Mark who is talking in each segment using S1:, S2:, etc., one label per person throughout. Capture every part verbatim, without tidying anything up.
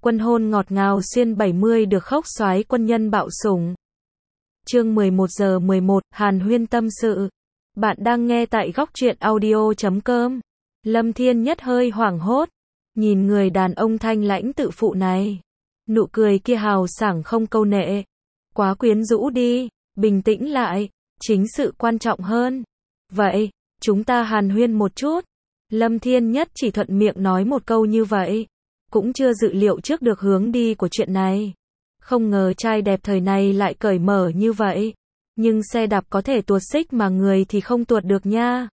S1: Quân hôn ngọt ngào xuyên bảy mươi được khóc soái quân nhân bạo sủng. Chương mười một giờ mười một, Hàn Huyên tâm sự. Bạn đang nghe tại góc truyện audio chấm com. Lâm Thiên Nhất hơi hoảng hốt, nhìn người đàn ông thanh lãnh tự phụ này. Nụ cười kia hào sảng không câu nệ. Quá quyến rũ đi, bình tĩnh lại, chính sự quan trọng hơn. Vậy, chúng ta hàn huyên một chút. Lâm Thiên Nhất chỉ thuận miệng nói một câu như vậy. Cũng chưa dự liệu trước được hướng đi của chuyện này. Không ngờ trai đẹp thời này lại cởi mở như vậy. Nhưng xe đạp có thể tuột xích mà người thì không tuột được nha.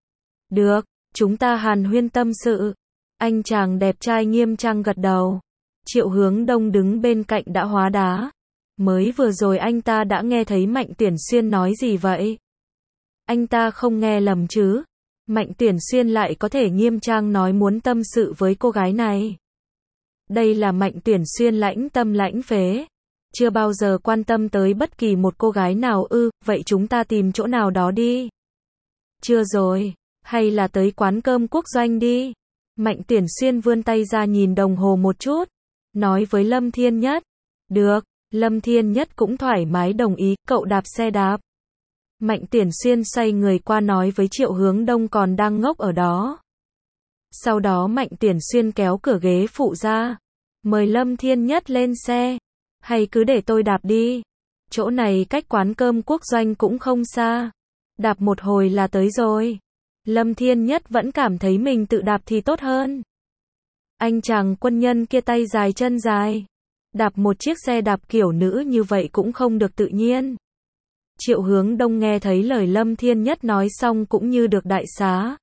S1: Được, chúng ta hàn huyên tâm sự. Anh chàng đẹp trai nghiêm trang gật đầu. Triệu Hướng Đông đứng bên cạnh đã hóa đá. Mới vừa rồi anh ta đã nghe thấy Mạnh Tuyển Xuyên nói gì vậy? Anh ta không nghe lầm chứ? Mạnh Tuyển Xuyên lại có thể nghiêm trang nói muốn tâm sự với cô gái này. Đây là Mạnh Tuyển Xuyên lãnh tâm lãnh phế. Chưa bao giờ quan tâm tới bất kỳ một cô gái nào ư, vậy chúng ta tìm chỗ nào đó đi. Chưa rồi, hay là tới quán cơm quốc doanh đi. Mạnh Tuyển Xuyên vươn tay ra nhìn đồng hồ một chút. Nói với Lâm Thiên Nhất. Được, Lâm Thiên Nhất cũng thoải mái đồng ý, cậu đạp xe đạp. Mạnh Tuyển Xuyên xoay người qua nói với Triệu Hướng Đông còn đang ngốc ở đó. Sau đó Mạnh Tuyển Xuyên kéo cửa ghế phụ ra. Mời Lâm Thiên Nhất lên xe. Hay cứ để tôi đạp đi. Chỗ này cách quán cơm quốc doanh cũng không xa. Đạp một hồi là tới rồi. Lâm Thiên Nhất vẫn cảm thấy mình tự đạp thì tốt hơn. Anh chàng quân nhân kia tay dài chân dài. Đạp một chiếc xe đạp kiểu nữ như vậy cũng không được tự nhiên. Triệu Hướng Đông nghe thấy lời Lâm Thiên Nhất nói xong cũng như được đại xá.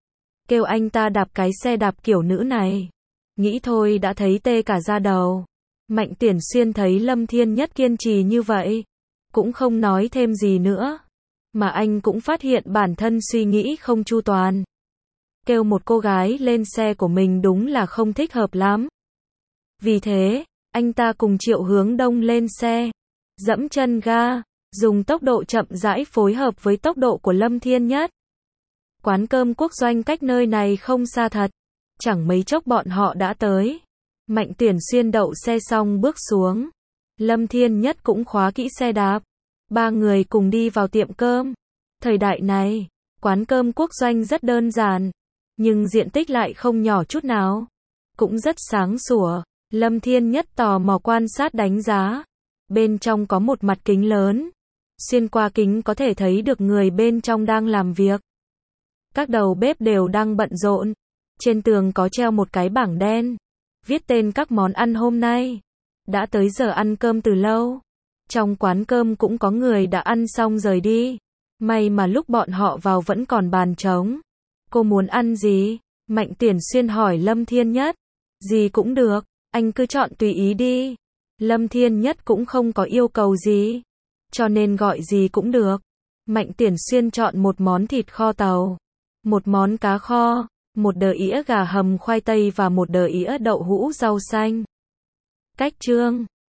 S1: Kêu anh ta đạp cái xe đạp kiểu nữ này. Nghĩ thôi đã thấy tê cả da đầu. Mạnh Tuyển Xuyên thấy Lâm Thiên Nhất kiên trì như vậy. Cũng không nói thêm gì nữa. Mà anh cũng phát hiện bản thân suy nghĩ không chu toàn. Kêu một cô gái lên xe của mình đúng là không thích hợp lắm. Vì thế, anh ta cùng Triệu Hướng Đông lên xe. Dẫm chân ga, dùng tốc độ chậm rãi phối hợp với tốc độ của Lâm Thiên Nhất. Quán cơm quốc doanh cách nơi này không xa thật. Chẳng mấy chốc bọn họ đã tới. Mạnh Tuyển Xuyên đậu xe xong bước xuống. Lâm Thiên Nhất cũng khóa kỹ xe đạp. Ba người cùng đi vào tiệm cơm. Thời đại này, quán cơm quốc doanh rất đơn giản. Nhưng diện tích lại không nhỏ chút nào. Cũng rất sáng sủa. Lâm Thiên Nhất tò mò quan sát đánh giá. Bên trong có một mặt kính lớn. Xuyên qua kính có thể thấy được người bên trong đang làm việc. Các đầu bếp đều đang bận rộn. Trên tường có treo một cái bảng đen. Viết tên các món ăn hôm nay. Đã tới giờ ăn cơm từ lâu. Trong quán cơm cũng có người đã ăn xong rời đi. May mà lúc bọn họ vào vẫn còn bàn trống. Cô muốn ăn gì? Mạnh Tuyển Xuyên hỏi Lâm Thiên Nhất. Gì cũng được, anh cứ chọn tùy ý đi. Lâm Thiên Nhất cũng không có yêu cầu gì. Cho nên gọi gì cũng được. Mạnh Tuyển Xuyên chọn một món thịt kho tàu. Một món cá kho. Một đờ ĩa gà hầm khoai tây và một đờ ĩa đậu hũ rau xanh. Cách trương.